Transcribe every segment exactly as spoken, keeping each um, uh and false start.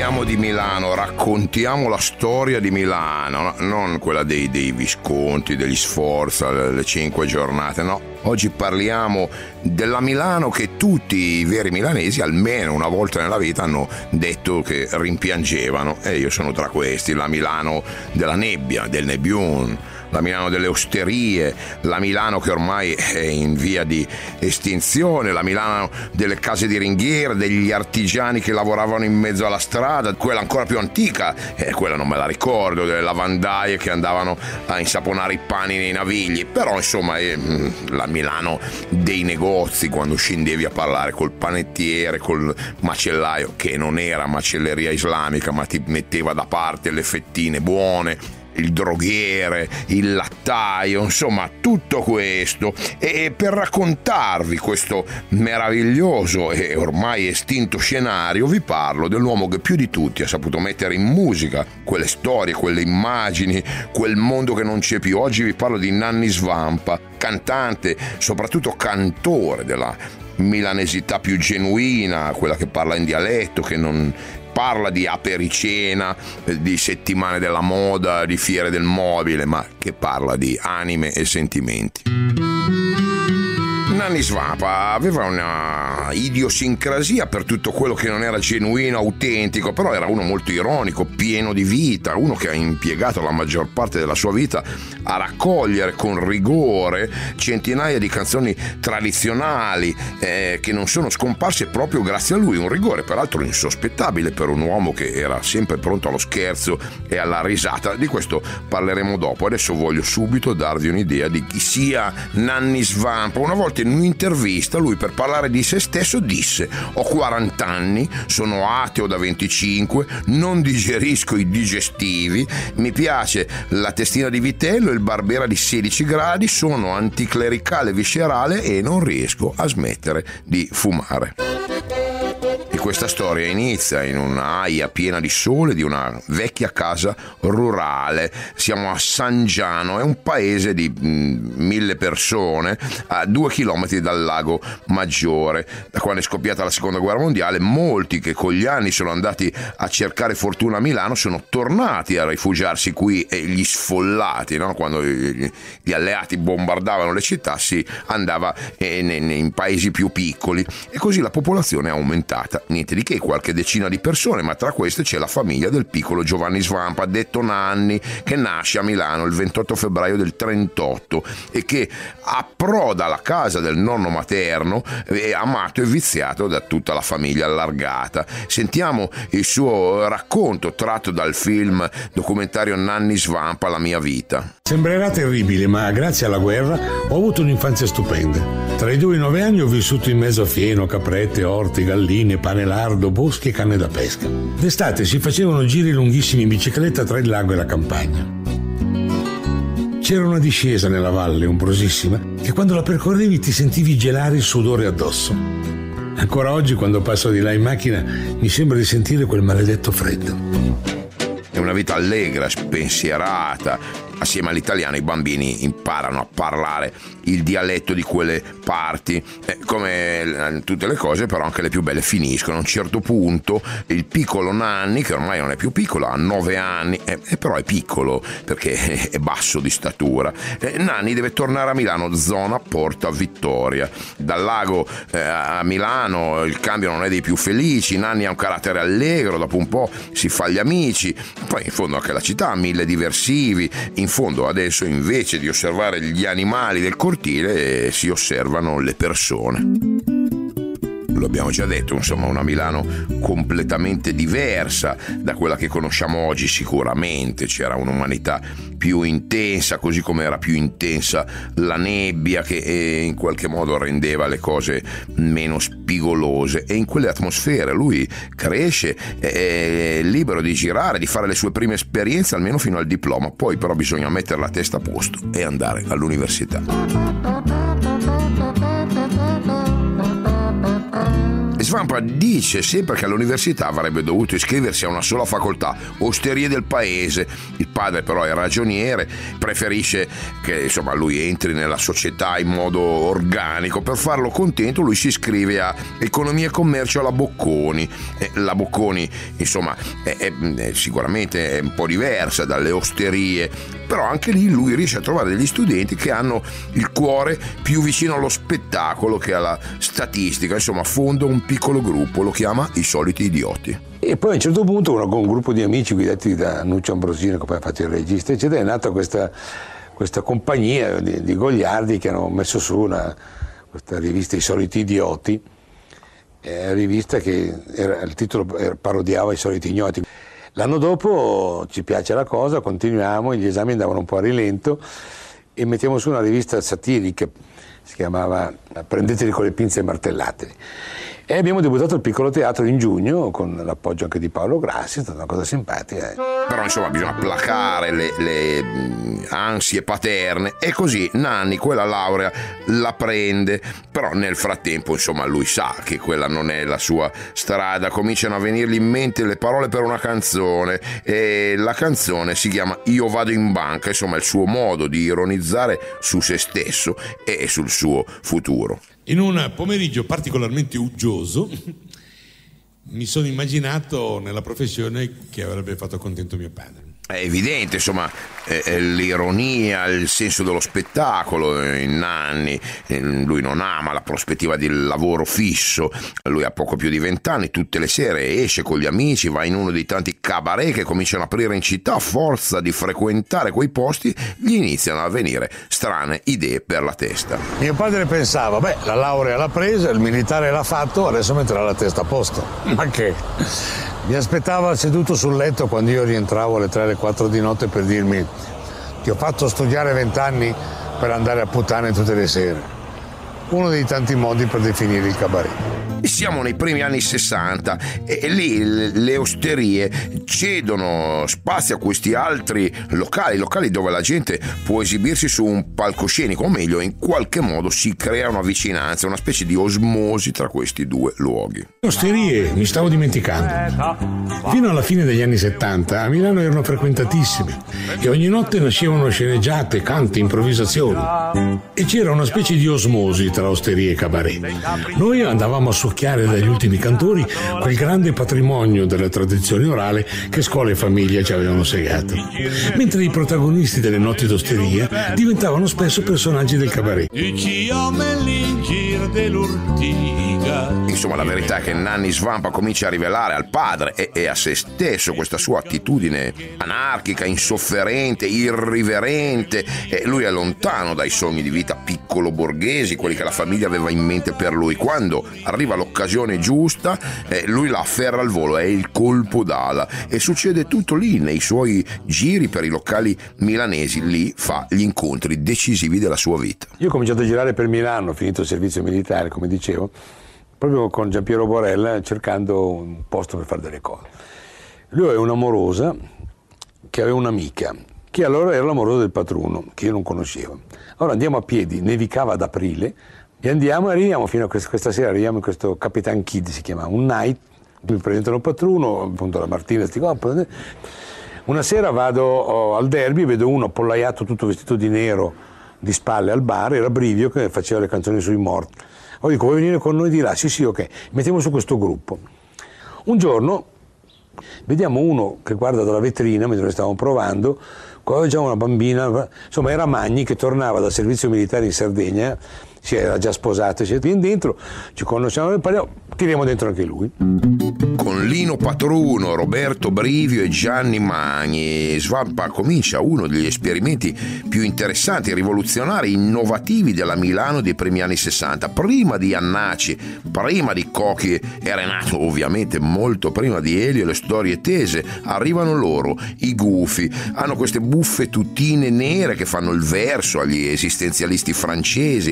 parliamo di Milano, raccontiamo la storia di Milano, non quella dei, dei Visconti, degli Sforza, le cinque giornate, no. Oggi parliamo della Milano che tutti i veri milanesi almeno una volta nella vita hanno detto che rimpiangevano, e io sono tra questi. La Milano della nebbia, del nebbiun, la Milano delle osterie, la Milano che ormai è in via di estinzione, la Milano delle case di ringhiera, degli artigiani che lavoravano in mezzo alla strada, quella ancora più antica, eh, quella non me la ricordo, delle lavandaie che andavano a insaponare i pani nei navigli, però insomma è la Milano dei negozi, quando scendevi a parlare col panettiere, col macellaio, che non era macelleria islamica ma ti metteva da parte le fettine buone, il droghiere, il lattaio, insomma tutto questo. E per raccontarvi questo meraviglioso e ormai estinto scenario vi parlo dell'uomo che più di tutti ha saputo mettere in musica quelle storie, quelle immagini, quel mondo che non c'è più. Oggi vi parlo di Nanni Svampa, cantante, soprattutto cantore della milanesità più genuina, quella che parla in dialetto, che non parla di apericena, di settimane della moda, di fiere del mobile, ma che parla di anime e sentimenti. Nanni Svampa aveva una idiosincrasia per tutto quello che non era genuino, autentico, però era uno molto ironico, pieno di vita, uno che ha impiegato la maggior parte della sua vita a raccogliere con rigore centinaia di canzoni tradizionali eh, che non sono scomparse proprio grazie a lui, un rigore peraltro insospettabile per un uomo che era sempre pronto allo scherzo e alla risata. Di questo parleremo dopo. Adesso voglio subito darvi un'idea di chi sia Nanni Svampa. Una volta in un'intervista lui, per parlare di se stesso, disse: ho quaranta anni, sono ateo da venticinque, non digerisco i digestivi, mi piace la testina di vitello e il Barbera di sedici gradi, sono anticlericale viscerale e non riesco a smettere di fumare. E questa storia inizia in un'aia piena di sole di una vecchia casa rurale. Siamo a San Giano, è un paese di mh, mille persone a due chilometri dal lago Maggiore. Da quando è scoppiata la seconda guerra mondiale, molti che con gli anni sono andati a cercare fortuna a Milano sono tornati a rifugiarsi qui, e gli sfollati, no? Quando gli, gli alleati bombardavano le città si andava in, in, in paesi più piccoli, e così la popolazione è aumentata. Niente di che, qualche decina di persone, ma tra queste c'è la famiglia del piccolo Giovanni Svampa, detto Nanni, che nasce a Milano il ventotto febbraio del trentotto e che approda alla casa del nonno materno, è amato e viziato da tutta la famiglia allargata. Sentiamo il suo racconto tratto dal film documentario Nanni Svampa, La mia vita. Sembrerà terribile, ma grazie alla guerra ho avuto un'infanzia stupenda. Tra i due e i nove anni ho vissuto in mezzo a fieno, caprette, orti, galline, pane lardo, boschi e canne da pesca. D'estate si facevano giri lunghissimi in bicicletta tra il lago e la campagna. C'era una discesa nella valle ombrosissima che quando la percorrevi ti sentivi gelare il sudore addosso. Ancora oggi, quando passo di là in macchina, mi sembra di sentire quel maledetto freddo. È una vita allegra, spensierata. Assieme all'italiano i bambini imparano a parlare il dialetto di quelle parti. Eh, come tutte le cose, però anche le più belle finiscono. A un certo punto il piccolo Nanni, che ormai non è più piccolo, ha nove anni, eh, eh, però è piccolo perché è basso di statura. Eh, Nanni deve tornare a Milano, zona Porta Vittoria. Dal lago eh, a Milano il cambio non è dei più felici. Nanni ha un carattere allegro, dopo un po' si fa gli amici. Poi in fondo anche la città ha mille diversivi. In fondo adesso, invece di osservare gli animali del cortile, si osservano le persone. Lo abbiamo già detto, insomma, una Milano completamente diversa da quella che conosciamo oggi. Sicuramente c'era un'umanità più intensa, così come era più intensa la nebbia che in qualche modo rendeva le cose meno spigolose. E in quelle atmosfere lui cresce, è libero di girare, di fare le sue prime esperienze, almeno fino al diploma. Poi però bisogna mettere la testa a posto e andare all'università. Svampa dice sempre che all'università avrebbe dovuto iscriversi a una sola facoltà, osterie del paese. Il padre però è ragioniere, preferisce che insomma lui entri nella società in modo organico. Per farlo contento lui si iscrive a economia e commercio alla Bocconi. Eh, la Bocconi insomma è, è, è sicuramente è un po' diversa dalle osterie, però anche lì lui riesce a trovare degli studenti che hanno il cuore più vicino allo spettacolo che alla statistica. Insomma, fonda un piccolo gruppo, lo chiama I Soliti Idioti. E poi a un certo punto uno, con un gruppo di amici guidati da Nuccio Ambrosino, che poi ha fatto il regista eccetera, è nata questa, questa compagnia di, di goliardi che hanno messo su una, questa rivista I Soliti Idioti, eh, rivista che era, il titolo era, parodiava I Soliti Ignoti. L'anno dopo ci piace la cosa, continuiamo, gli esami andavano un po' a rilento e mettiamo su una rivista satirica, si chiamava Prendeteli con le pinze e martellateli. E abbiamo debuttato al Piccolo Teatro in giugno con l'appoggio anche di Paolo Grassi, è stata una cosa simpatica. Però insomma bisogna placare le, le ansie paterne e così Nanni quella laurea la prende, però nel frattempo insomma lui sa che quella non è la sua strada, cominciano a venirgli in mente le parole per una canzone e la canzone si chiama Io vado in banca, insomma è il suo modo di ironizzare su se stesso e sul suo futuro. In un pomeriggio particolarmente uggioso mi sono immaginato nella professione che avrebbe fatto contento mio padre. È evidente, insomma, eh, l'ironia, il senso dello spettacolo in Nanni. Lui non ama la prospettiva del lavoro fisso, lui ha poco più di vent'anni, tutte le sere esce con gli amici, va in uno dei tanti cabaret che cominciano a aprire in città. A forza di frequentare quei posti gli iniziano a venire strane idee per la testa. Mio padre pensava, beh, la laurea l'ha presa, il militare l'ha fatto, adesso metterà la testa a posto. Ma che... Mi aspettava seduto sul letto quando io rientravo alle tre, alle quattro di notte per dirmi: ti ho fatto studiare vent'anni per andare a puttane tutte le sere. Uno dei tanti modi per definire il cabaret. Siamo nei primi anni sessanta e lì le osterie cedono spazio a questi altri locali, locali dove la gente può esibirsi su un palcoscenico, o meglio in qualche modo si crea una vicinanza, una specie di osmosi tra questi due luoghi. Le osterie mi stavo dimenticando. Fino alla fine degli anni settanta a Milano erano frequentatissime e ogni notte nascevano sceneggiate, canti, improvvisazioni e c'era una specie di osmosi tra osterie e cabaret. Noi andavamo a succhiare dagli ultimi cantori quel grande patrimonio della tradizione orale che scuola e famiglia ci avevano segato, mentre i protagonisti delle notti d'osteria diventavano spesso personaggi del cabaret. Insomma, la verità è che Nanni Svampa comincia a rivelare al padre e, e a se stesso questa sua attitudine anarchica, insofferente, irriverente, e lui è lontano dai sogni di vita piccolo borghesi, quelli che la famiglia aveva in mente per lui. Quando arriva l'occasione giusta, eh, lui la afferra al volo, è il colpo d'ala e succede tutto lì nei suoi giri per i locali milanesi. Lì fa gli incontri decisivi della sua vita. Io ho cominciato a girare per Milano, ho finito il servizio militare, come dicevo, proprio con Giampiero Borella, cercando un posto per fare delle cose. Lui è un'amorosa che aveva un'amica che allora era l'amorosa del padrone, che io non conoscevo. Allora andiamo a piedi, nevicava ad aprile, e andiamo e arriviamo fino a questa, questa sera, arriviamo in questo Capitan Kid, si chiama, un night, mi presentano il patruno, appunto la Martina, sti qua. Una sera vado oh, al derby, vedo uno appollaiato tutto vestito di nero, di spalle al bar, era Brivio che faceva le canzoni sui morti. Poi dico, vuoi venire con noi di là? Sì, sì, ok. Mettiamo su questo gruppo. Un giorno vediamo uno che guarda dalla vetrina, mentre noi stavamo provando, qua aveva già una bambina, insomma era Magni che tornava dal servizio militare in Sardegna, si era già sposato, viene dentro, ci conosciamo, parliamo, tiriamo dentro anche lui. Con Lino Patruno, Roberto Brivio e Gianni Magni, Svampa comincia uno degli esperimenti più interessanti, rivoluzionari, innovativi della Milano dei primi anni sessanta. Prima di Annaci, prima di Cocchi e Renato, ovviamente molto prima di Elio e le storie tese, arrivano loro, i Gufi. Hanno queste buffe tuttine nere che fanno il verso agli esistenzialisti francesi e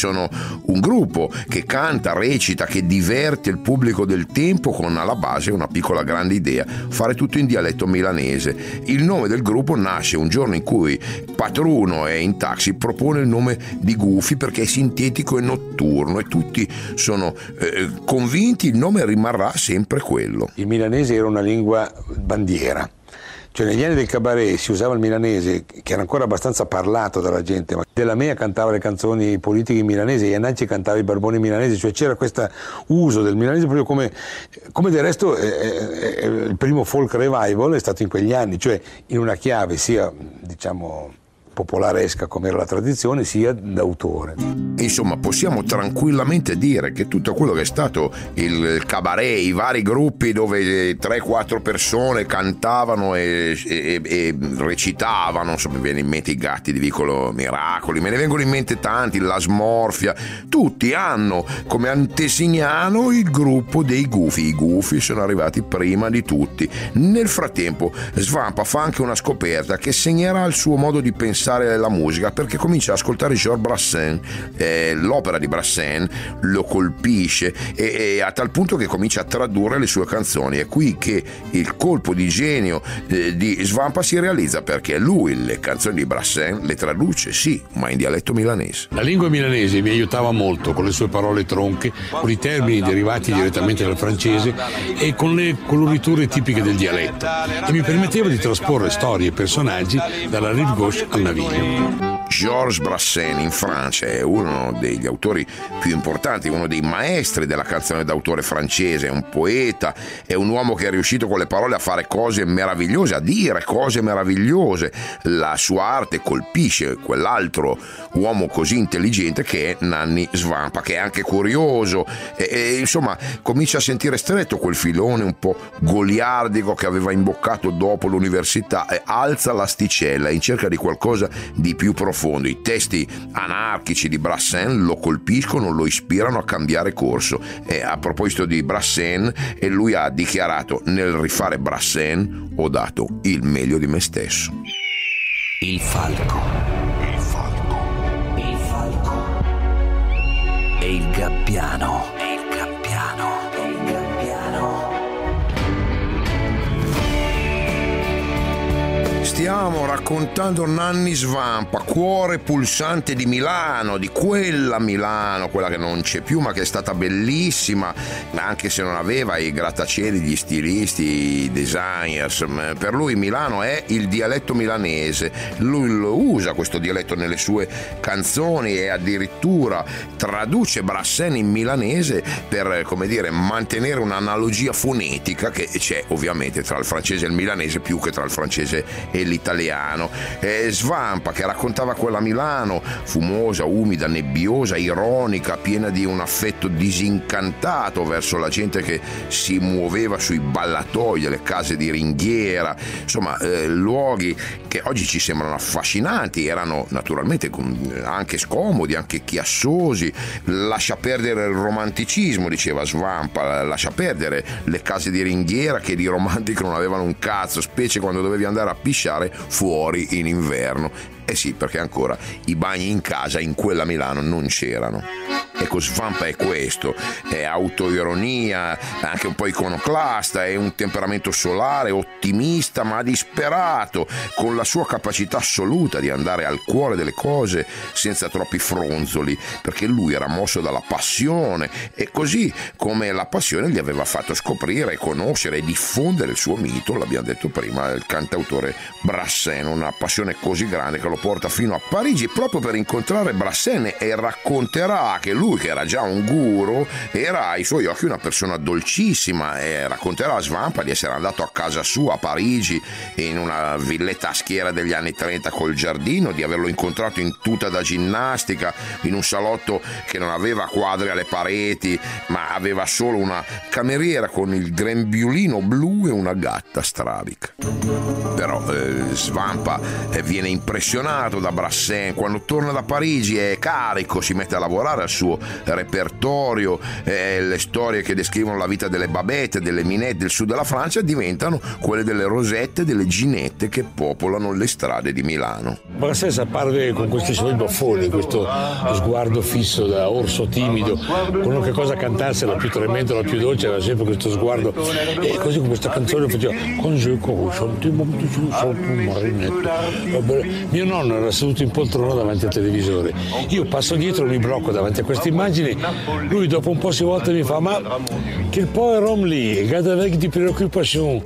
sono un gruppo che canta, recita, che diverte il pubblico del tempo con alla base una piccola grande idea: fare tutto in dialetto milanese. Il nome del gruppo nasce un giorno in cui Patruno è in taxi, propone il nome di Gufi perché è sintetico e notturno e tutti sono eh, convinti il nome rimarrà sempre quello. Il milanese era una lingua bandiera. Cioè negli anni del cabaret si usava il milanese, che era ancora abbastanza parlato dalla gente, ma Della Mea cantava le canzoni politiche in milanese, Iannacci cantava i barboni milanesi, cioè c'era questo uso del milanese proprio come, come del resto eh, eh, il primo folk revival è stato in quegli anni, cioè in una chiave sia, diciamo, popolaresca come era la tradizione, sia d'autore. Insomma, possiamo tranquillamente dire che tutto quello che è stato il cabaret, i vari gruppi dove tre quattro persone cantavano e, e, e recitavano, insomma, mi viene in mente i Gatti di Vicolo Miracoli, me ne vengono in mente tanti, la Smorfia, tutti hanno come antesignano il gruppo dei Gufi. I Gufi sono arrivati prima di tutti. Nel frattempo Svampa fa anche una scoperta che segnerà il suo modo di pensare la musica, perché comincia ad ascoltare Georges Brassens, eh, l'opera di Brassens lo colpisce e, e a tal punto che comincia a tradurre le sue canzoni. È qui che il colpo di genio eh, di Svampa si realizza, perché lui le canzoni di Brassens le traduce, sì, ma in dialetto milanese. La lingua milanese mi aiutava molto con le sue parole tronche, con i termini derivati direttamente dal francese e con le coloriture tipiche del dialetto, e mi permetteva di trasporre storie e personaggi dalla rive gauche al Naviglio. Georges Brassens in Francia è uno degli autori più importanti, uno dei maestri della canzone d'autore francese, è un poeta, è un uomo che è riuscito con le parole a fare cose meravigliose, a dire cose meravigliose. La sua arte colpisce quell'altro uomo così intelligente che è Nanni Svampa, che è anche curioso e, e insomma comincia a sentire stretto quel filone un po' goliardico che aveva imboccato dopo l'università e alza l'asticella in cerca di qualcosa di più profondo. I testi anarchici di Brassens lo colpiscono, lo ispirano a cambiare corso. E a proposito di Brassens, e lui ha dichiarato: nel rifare Brassens ho dato il meglio di me stesso. Il falco, il falco, il falco e il gabbiano, e il gabbiano, e il gabbiano. Stiamo raccontando Nanni Svampa, cuore pulsante di Milano, di quella Milano, quella che non c'è più ma che è stata bellissima, anche se non aveva i grattacieli, gli stilisti, i designers. Per lui Milano è il dialetto milanese, lui lo usa questo dialetto nelle sue canzoni e addirittura traduce Brassens in milanese per, come dire, mantenere un'analogia fonetica che c'è ovviamente tra il francese e il milanese più che tra il francese e l'italiano. E Svampa, che raccontava quella Milano fumosa, umida, nebbiosa, ironica, piena di un affetto disincantato verso la gente che si muoveva sui ballatoi, le case di ringhiera, insomma eh, luoghi che oggi ci sembrano affascinanti, erano naturalmente anche scomodi, anche chiassosi. Lascia perdere il romanticismo, diceva Svampa, lascia perdere le case di ringhiera che di romantico non avevano un cazzo, specie quando dovevi andare a pisciare fuori in inverno. Eh sì, perché ancora i bagni in casa in quella Milano non c'erano. Ecco, Svampa è questo, è autoironia, anche un po' iconoclasta, è un temperamento solare, ottimista ma disperato, con la sua capacità assoluta di andare al cuore delle cose senza troppi fronzoli, perché lui era mosso dalla passione, e così come la passione gli aveva fatto scoprire, conoscere e diffondere il suo mito, l'abbiamo detto prima, il cantautore Brassens, una passione così grande che lo porta fino a Parigi proprio per incontrare Brassens, e racconterà che lui, che era già un guru, era ai suoi occhi una persona dolcissima, e racconterà a Svampa di essere andato a casa sua a Parigi in una villetta a schiera degli anni trenta col giardino, di averlo incontrato in tuta da ginnastica in un salotto che non aveva quadri alle pareti ma aveva solo una cameriera con il grembiulino blu e una gatta strabica. Però eh, Svampa viene impressionato da Brassens, quando torna da Parigi è carico, si mette a lavorare al suo repertorio, eh, le storie che descrivono la vita delle Babette, delle Minette del sud della Francia diventano quelle delle Rosette, delle Ginette che popolano le strade di Milano. Brassens apparve con questi suoi baffoni, questo sguardo fisso da orso timido, qualunque cosa cantasse, la più tremenda, la più dolce, aveva sempre questo sguardo, e così con questa canzone faceva mio nonno era seduto in poltrona davanti al televisore, io passo dietro, mi blocco davanti a queste immagini, lui dopo un po' si volta e mi fa: ma che pauvre homme lì, garde avec di préoccupation.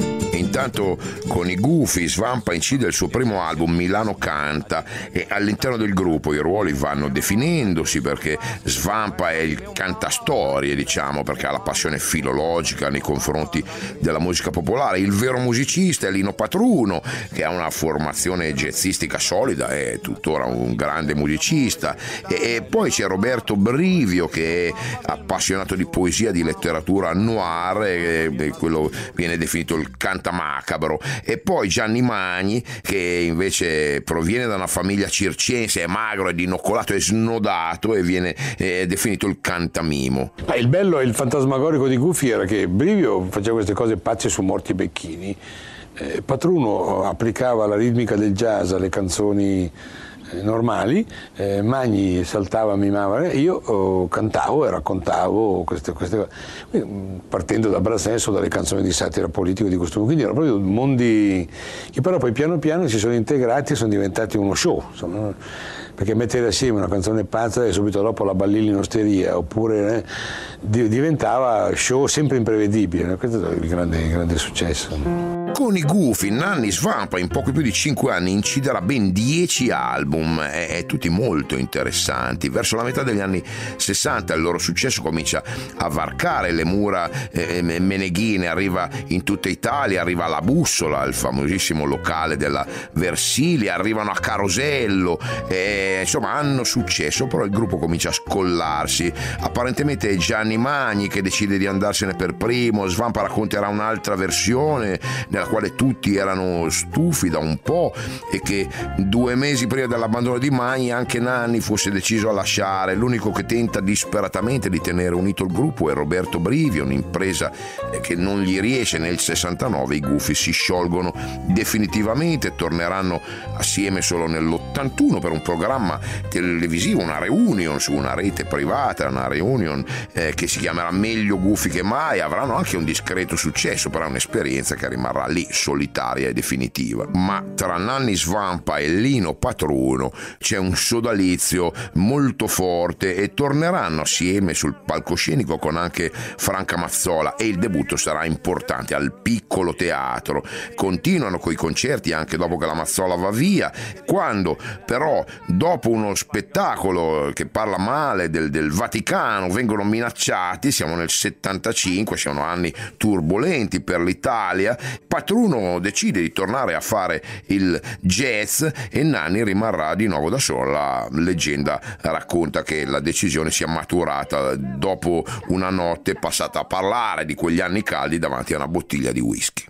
Intanto con i Gufi Svampa incide il suo primo album Milano Canta, e all'interno del gruppo i ruoli vanno definendosi, perché Svampa è il cantastorie, diciamo, perché ha la passione filologica nei confronti della musica popolare. Il vero musicista è Lino Patruno, che ha una formazione jazzistica solida, è tuttora un grande musicista, e, e poi c'è Roberto Brivio, che è appassionato di poesia, di letteratura noir, e, e quello viene definito il canta macabro, e poi Gianni Magni, che invece proviene da una famiglia circense, è magro, è dinoccolato, è snodato e viene eh, definito il cantamimo. Ah, il bello e il fantasmagorico di Gufi era che Brivio faceva queste cose pazze su morti becchini, eh, Patruno applicava la ritmica del jazz alle canzoni normali, eh, Magni saltava, mimava, io oh, cantavo e raccontavo queste, queste cose, partendo da Brassens o dalle canzoni di satira politico di costume, quindi erano proprio mondi che però poi piano piano si sono integrati e sono diventati uno show, insomma, perché mettere assieme una canzone pazza e subito dopo la balilli in osteria, oppure eh, diventava show sempre imprevedibile, questo è il grande, il grande successo. Con i Gufi, Nanni Svampa in poco più di cinque anni inciderà ben dieci album, e, e tutti molto interessanti. Verso la metà degli anni sessanta il loro successo comincia a varcare le mura eh, meneghine, arriva in tutta Italia, arriva alla Bussola, il famosissimo locale della Versilia, arrivano a Carosello, e, insomma hanno successo, però il gruppo comincia a scollarsi. Apparentemente è Gianni Magni che decide di andarsene per primo, Svampa racconterà un'altra versione nella quale tutti erano stufi da un po', e che due mesi prima dell'abbandono di Magni anche Nanni fosse deciso a lasciare. L'unico che tenta disperatamente di tenere unito il gruppo è Roberto Brivio, un'impresa che non gli riesce. Nel sessantanove i Gufi si sciolgono definitivamente, torneranno assieme solo nell'ottantuno per un programma televisivo, una reunion su una rete privata, una reunion eh, che si chiamerà Meglio Gufi che mai. Avranno anche un discreto successo, però è un'esperienza che rimarrà lì solitaria e definitiva. Ma tra Nanni Svampa e Lino Patruno c'è un sodalizio molto forte, e torneranno assieme sul palcoscenico con anche Franca Mazzola, e il debutto sarà importante al Piccolo Teatro. Continuano coi concerti anche dopo che la Mazzola va via, quando però dopo uno spettacolo che parla male del, del Vaticano vengono minacciati. Siamo nel settantacinque, sono anni turbolenti per l'Italia. Patruno decide di tornare a fare il jazz e Nanni rimarrà di nuovo da solo. La leggenda racconta che la decisione sia maturata dopo una notte passata a parlare di quegli anni caldi davanti a una bottiglia di whisky.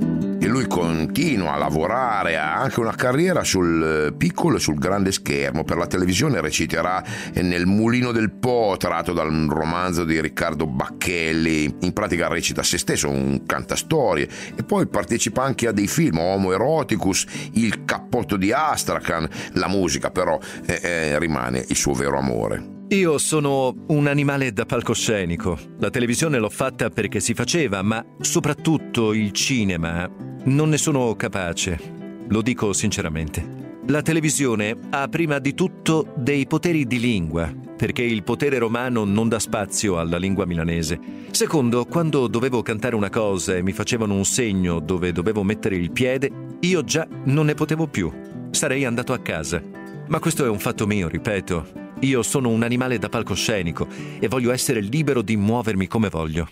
E lui continua a lavorare, ha anche una carriera sul piccolo e sul grande schermo. Per la televisione reciterà nel Mulino del Po, tratto dal romanzo di Riccardo Bacchelli. In pratica recita se stesso, un cantastorie, e poi partecipa anche a dei film, Homo Eroticus, Il cappotto di Astrakhan. La musica però eh, eh, rimane il suo vero amore. Io sono un animale da palcoscenico. La televisione l'ho fatta perché si faceva, ma soprattutto il cinema non ne sono capace. Lo dico sinceramente. La televisione ha prima di tutto dei poteri di lingua, perché il potere romano non dà spazio alla lingua milanese. Secondo, quando dovevo cantare una cosa e mi facevano un segno dove dovevo mettere il piede, io già non ne potevo più. Sarei andato a casa. Ma questo è un fatto mio, ripeto. Io sono un animale da palcoscenico e voglio essere libero di muovermi come voglio.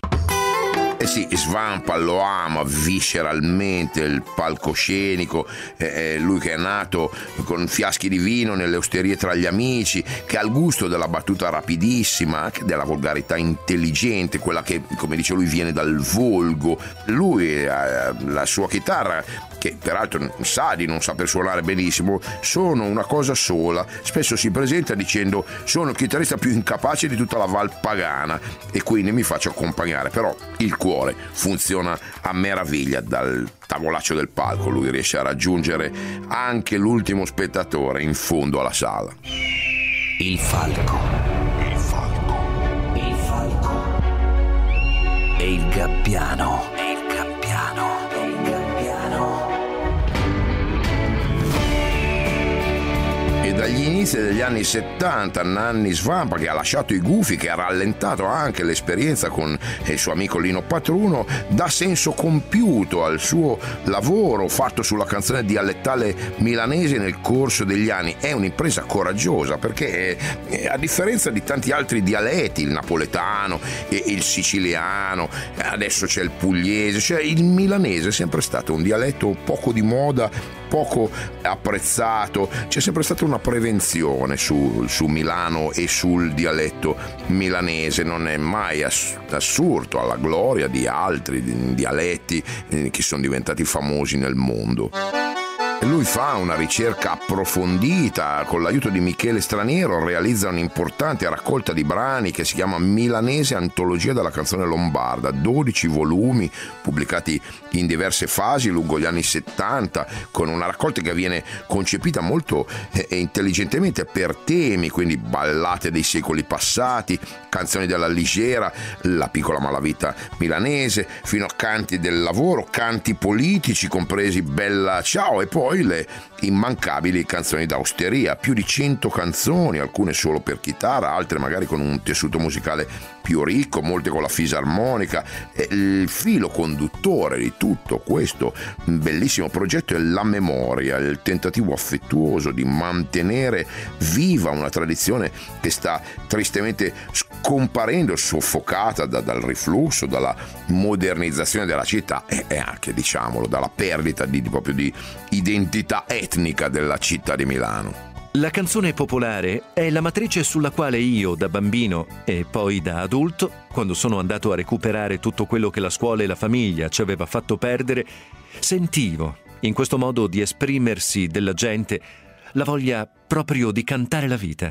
Eh sì, Svampa lo ama visceralmente il palcoscenico, eh, lui che è nato con fiaschi di vino nelle osterie tra gli amici, che ha il gusto della battuta rapidissima, anche della volgarità intelligente, quella che, come dice lui, viene dal volgo. Lui, eh, la sua chitarra, che che peraltro sa di non saper suonare benissimo, sono una cosa sola. Spesso si presenta dicendo: sono il chitarrista più incapace di tutta la Val Pagana, e quindi mi faccio accompagnare. Però il cuore funziona a meraviglia. Dal tavolaccio del palco lui riesce a raggiungere anche l'ultimo spettatore in fondo alla sala. Il falco. Il falco. Il falco. E il gabbiano. E il gabbiano. E il gabbiano. E dagli inizi degli anni settanta Nanni Svampa, che ha lasciato i Gufi, che ha rallentato anche l'esperienza con il suo amico Lino Patruno, dà senso compiuto al suo lavoro fatto sulla canzone dialettale milanese nel corso degli anni. È un'impresa coraggiosa, perché eh, a differenza di tanti altri dialetti, il napoletano, eh, il siciliano, adesso c'è il pugliese, cioè il milanese è sempre stato un dialetto poco di moda, poco apprezzato. C'è sempre stata una prevenzione su, su Milano e sul dialetto milanese, non è mai ass- assurdo alla gloria di altri dialetti eh, che sono diventati famosi nel mondo. Lui fa una ricerca approfondita, con l'aiuto di Michele Straniero realizza un'importante raccolta di brani che si chiama Milanese Antologia della canzone lombarda, dodici volumi pubblicati in diverse fasi lungo gli anni settanta, con una raccolta che viene concepita molto eh, intelligentemente per temi, quindi ballate dei secoli passati, canzoni della Ligera, la piccola malavita milanese, fino a canti del lavoro, canti politici compresi Bella Ciao, e poi le immancabili canzoni d'austeria, più di cento canzoni, alcune solo per chitarra, altre magari con un tessuto musicale più ricco, molte con la fisarmonica. Il filo conduttore di tutto questo bellissimo progetto è la memoria, il tentativo affettuoso di mantenere viva una tradizione che sta tristemente scomparendo, soffocata da, dal riflusso, dalla modernizzazione della città e, e anche, diciamolo, dalla perdita di, di proprio di identità etnica della città di Milano. La canzone popolare è la matrice sulla quale io, da bambino e poi da adulto, quando sono andato a recuperare tutto quello che la scuola e la famiglia ci aveva fatto perdere, sentivo, in questo modo di esprimersi della gente, la voglia proprio di cantare la vita.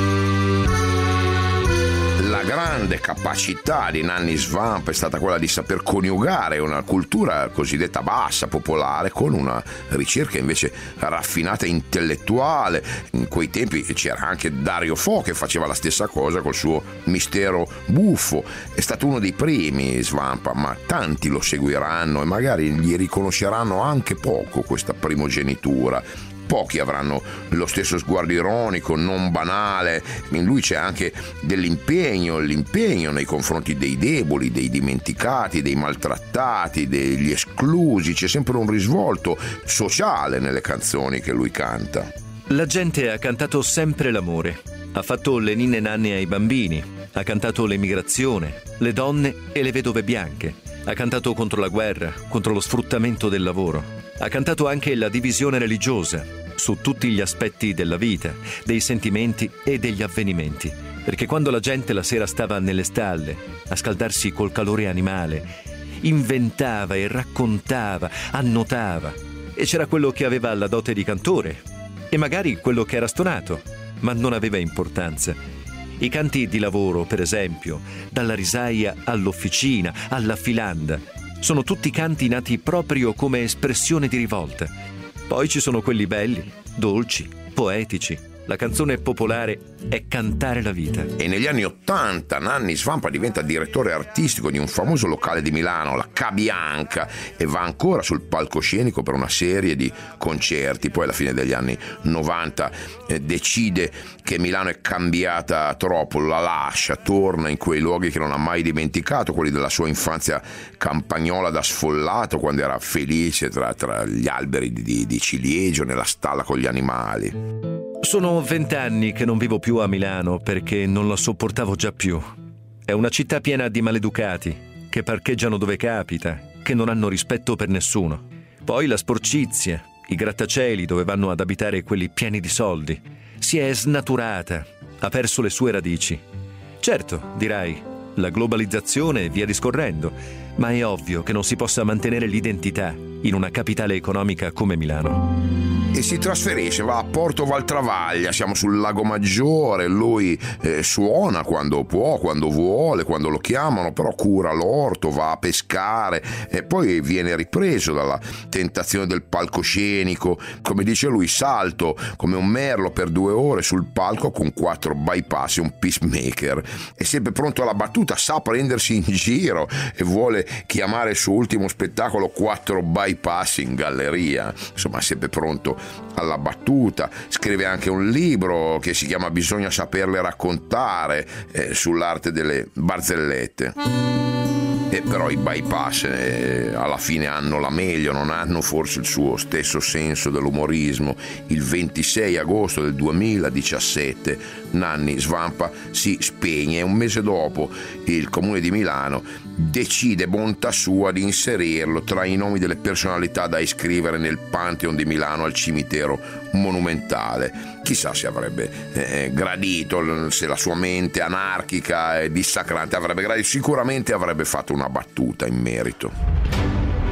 La grande capacità di Nanni Svampa è stata quella di saper coniugare una cultura cosiddetta bassa, popolare, con una ricerca invece raffinata e intellettuale. In quei tempi c'era anche Dario Fo che faceva la stessa cosa col suo Mistero buffo. È stato uno dei primi Svampa, ma tanti lo seguiranno e magari gli riconosceranno anche poco questa primogenitura. Pochi avranno lo stesso sguardo ironico, non banale. In lui c'è anche dell'impegno, l'impegno nei confronti dei deboli, dei dimenticati, dei maltrattati, degli esclusi. C'è sempre un risvolto sociale nelle canzoni che lui canta. La gente ha cantato sempre l'amore, ha fatto le ninne nanne ai bambini, ha cantato l'emigrazione, le donne e le vedove bianche, ha cantato contro la guerra, contro lo sfruttamento del lavoro, ha cantato anche la divisione religiosa, su tutti gli aspetti della vita, dei sentimenti e degli avvenimenti. Perché quando la gente la sera stava nelle stalle a scaldarsi col calore animale, inventava e raccontava, annotava. E c'era quello che aveva la dote di cantore e magari quello che era stonato, ma non aveva importanza. I canti di lavoro, per esempio, dalla risaia all'officina, alla filanda, sono tutti canti nati proprio come espressione di rivolta. Poi ci sono quelli belli, dolci, poetici. La canzone popolare è cantare la vita. E negli anni Ottanta Nanni Svampa diventa direttore artistico di un famoso locale di Milano, la Ca Bianca, e va ancora sul palcoscenico per una serie di concerti. Poi alla fine degli anni novanta eh, decide che Milano è cambiata troppo, la lascia, torna in quei luoghi che non ha mai dimenticato, quelli della sua infanzia campagnola da sfollato, quando era felice tra, tra gli alberi di, di ciliegio, nella stalla con gli animali. Sono vent'anni che non vivo più a Milano perché non la sopportavo già più. È una città piena di maleducati, che parcheggiano dove capita, che non hanno rispetto per nessuno. Poi la sporcizia, i grattacieli dove vanno ad abitare quelli pieni di soldi. Si è snaturata, ha perso le sue radici. Certo, dirai, la globalizzazione e via discorrendo, ma è ovvio che non si possa mantenere l'identità in una capitale economica come Milano. E si trasferisce, va a Porto Valtravaglia, siamo sul Lago Maggiore, lui eh, suona quando può, quando vuole, quando lo chiamano, però cura l'orto, va a pescare e poi viene ripreso dalla tentazione del palcoscenico. Come dice lui, salto come un merlo per due ore sul palco con quattro bypass e un peacemaker. È sempre pronto alla battuta, sa prendersi in giro e vuole chiamare il suo ultimo spettacolo quattro bypass in galleria. Insomma, è sempre pronto alla battuta. Scrive anche un libro che si chiama Bisogna saperle raccontare, eh, sull'arte delle barzellette. E però i bypass eh, alla fine hanno la meglio, non hanno forse il suo stesso senso dell'umorismo. Il ventisei agosto del duemiladiciassette Nanni Svampa si spegne e un mese dopo il Comune di Milano decide, bontà sua, di inserirlo tra i nomi delle personalità da iscrivere nel Pantheon di Milano al cimitero monumentale. Chissà se avrebbe eh, gradito, se la sua mente anarchica e dissacrante avrebbe gradito. Sicuramente avrebbe fatto una battuta in merito.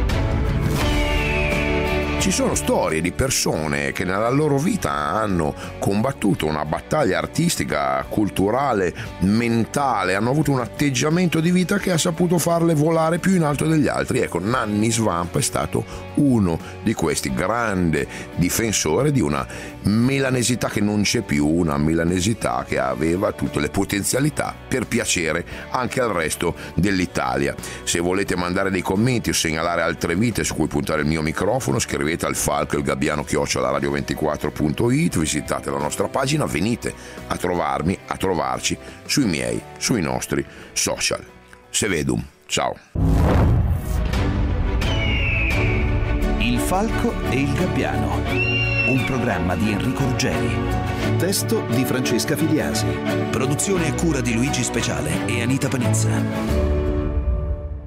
Ci sono storie di persone che nella loro vita hanno combattuto una battaglia artistica, culturale, mentale, hanno avuto un atteggiamento di vita che ha saputo farle volare più in alto degli altri. Ecco, Nanni Svampa è stato uno di questi, grande difensore di una milanesità che non c'è più, una milanesità che aveva tutte le potenzialità per piacere anche al resto dell'Italia. Se volete mandare dei commenti o segnalare altre vite su cui puntare il mio microfono, scrivete al falco il gabbiano chiocciola radio ventiquattro punto it, visitate la nostra pagina, venite a trovarmi, a trovarci sui miei, sui nostri social. Se vedum, ciao. Il falco e il gabbiano, un programma di Enrico Ruggeri, testo di Francesca Filiasi, produzione e cura di Luigi Speciale e Anita Panizza.